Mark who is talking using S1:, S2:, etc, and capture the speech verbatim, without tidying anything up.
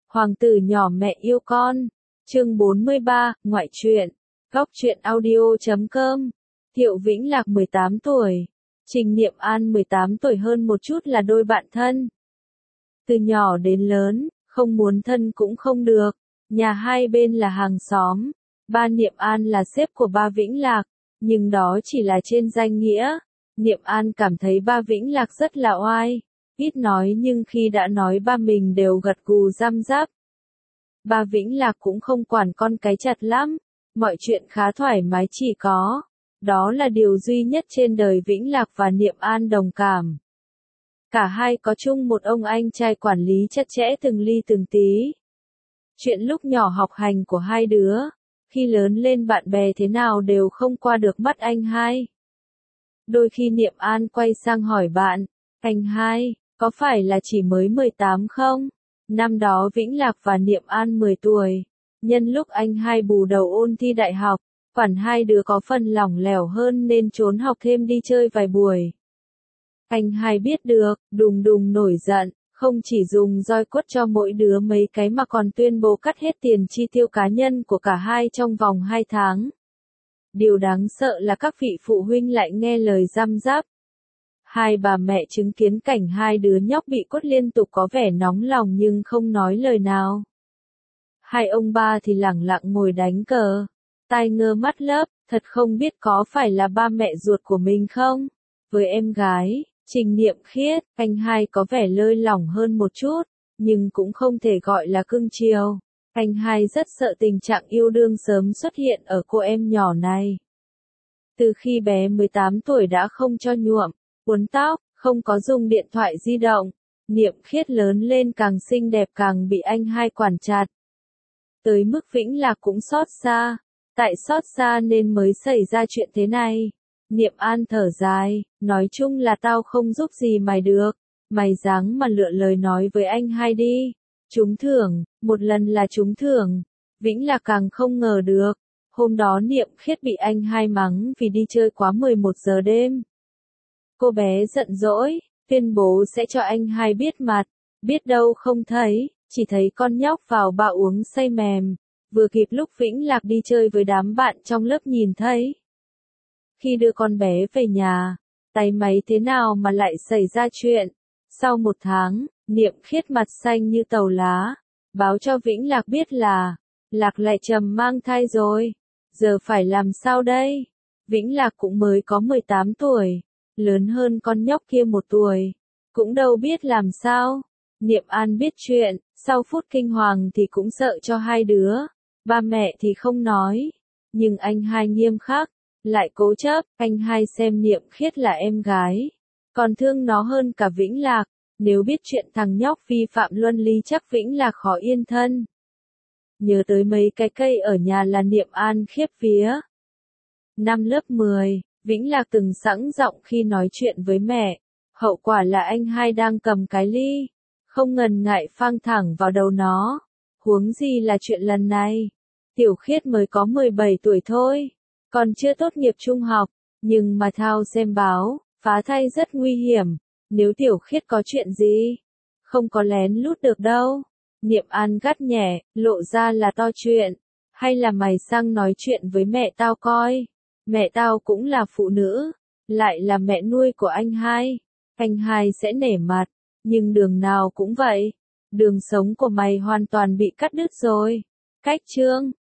S1: Hoàng tử nhỏ mẹ yêu con. Chương bốn mươi ba, ngoại truyện. Góc truyện audio chấm com. Thiệu Vĩnh Lạc mười tám tuổi. Trình Niệm An mười tám tuổi hơn một chút là đôi bạn thân. Từ nhỏ đến lớn, không muốn thân cũng không được. Nhà hai bên là hàng xóm. Ba Niệm An là sếp của ba Vĩnh Lạc, nhưng đó chỉ là trên danh nghĩa. Niệm An cảm thấy ba Vĩnh Lạc rất là oai. Ít nói nhưng khi đã nói ba mình đều gật gù răm rắp. Ba Vĩnh Lạc cũng không quản con cái chặt lắm, mọi chuyện khá thoải mái, chỉ có, đó là điều duy nhất trên đời Vĩnh Lạc và Niệm An đồng cảm. Cả hai có chung một ông anh trai quản lý chặt chẽ từng ly từng tí. Chuyện lúc nhỏ học hành của hai đứa, khi lớn lên bạn bè thế nào đều không qua được mắt anh hai. Đôi khi Niệm An quay sang hỏi bạn, anh hai, có phải là chỉ mới mười tám không? Năm đó Vĩnh Lạc và Niệm An mười tuổi. Nhân lúc anh hai bù đầu ôn thi đại học, quản hai đứa có phần lỏng lẻo hơn nên trốn học thêm đi chơi vài buổi. Anh hai biết được, đùng đùng nổi giận, không chỉ dùng roi quất cho mỗi đứa mấy cái mà còn tuyên bố cắt hết tiền chi tiêu cá nhân của cả hai trong vòng hai tháng. Điều đáng sợ là các vị phụ huynh lại nghe lời răm rắp. Hai bà mẹ chứng kiến cảnh hai đứa nhóc bị quất liên tục có vẻ nóng lòng nhưng không nói lời nào. Hai ông ba thì lẳng lặng ngồi đánh cờ, tai ngơ mắt lấp, thật không biết có phải là ba mẹ ruột của mình không? Với em gái, Trình Niệm Khiết, anh hai có vẻ lơi lỏng hơn một chút, nhưng cũng không thể gọi là cưng chiều. Anh hai rất sợ tình trạng yêu đương sớm xuất hiện ở cô em nhỏ này. Từ khi bé mười tám tuổi đã không cho nhuộm, uốn tóc, không có dùng điện thoại di động, Niệm Khiết lớn lên càng xinh đẹp càng bị anh hai quản chặt. Tới mức Vĩnh Lạc cũng xót xa, tại xót xa nên mới xảy ra chuyện thế này. Niệm An thở dài, nói chung là tao không giúp gì mày được, mày dáng mà lựa lời nói với anh hai đi. Trúng thưởng, một lần là trúng thưởng. Vĩnh Lạc càng không ngờ được, hôm đó Niệm Khiết bị anh hai mắng vì đi chơi quá mười một giờ đêm. Cô bé giận dỗi, tuyên bố sẽ cho anh hai biết mặt, biết đâu không thấy, chỉ thấy con nhóc vào bạo uống say mềm, vừa kịp lúc Vĩnh Lạc đi chơi với đám bạn trong lớp nhìn thấy. Khi đưa con bé về nhà, tay máy thế nào mà lại xảy ra chuyện. Sau một tháng, Niệm Khiết mặt xanh như tàu lá, báo cho Vĩnh Lạc biết là, Lạc lại trầm mang thai rồi, giờ phải làm sao đây? Vĩnh Lạc cũng mới có mười tám tuổi, lớn hơn con nhóc kia một tuổi, cũng đâu biết làm sao. Niệm An biết chuyện, sau phút kinh hoàng thì cũng sợ cho hai đứa, ba mẹ thì không nói, nhưng anh hai nghiêm khắc, lại cố chấp, anh hai xem Niệm Khiết là em gái, còn thương nó hơn cả Vĩnh Lạc, nếu biết chuyện thằng nhóc vi phạm luân lý chắc Vĩnh Lạc khó yên thân. Nhớ tới mấy cái cây ở nhà là Niệm An khiếp vía. Năm lớp mười, Vĩnh Lạc từng sẵn giọng khi nói chuyện với mẹ, hậu quả là anh hai đang cầm cái ly, không ngần ngại phang thẳng vào đầu nó, huống gì là chuyện lần này. Tiểu Khiết mới có mười bảy tuổi thôi, còn chưa tốt nghiệp trung học, nhưng mà thao xem báo, phá thai rất nguy hiểm, nếu Tiểu Khiết có chuyện gì, không có lén lút được đâu. Niệm An gắt nhẹ, lộ ra là to chuyện, hay là mày sang nói chuyện với mẹ tao coi, mẹ tao cũng là phụ nữ, lại là mẹ nuôi của anh hai, anh hai sẽ nể mặt, nhưng đường nào cũng vậy, đường sống của mày hoàn toàn bị cắt đứt rồi. Cách chương.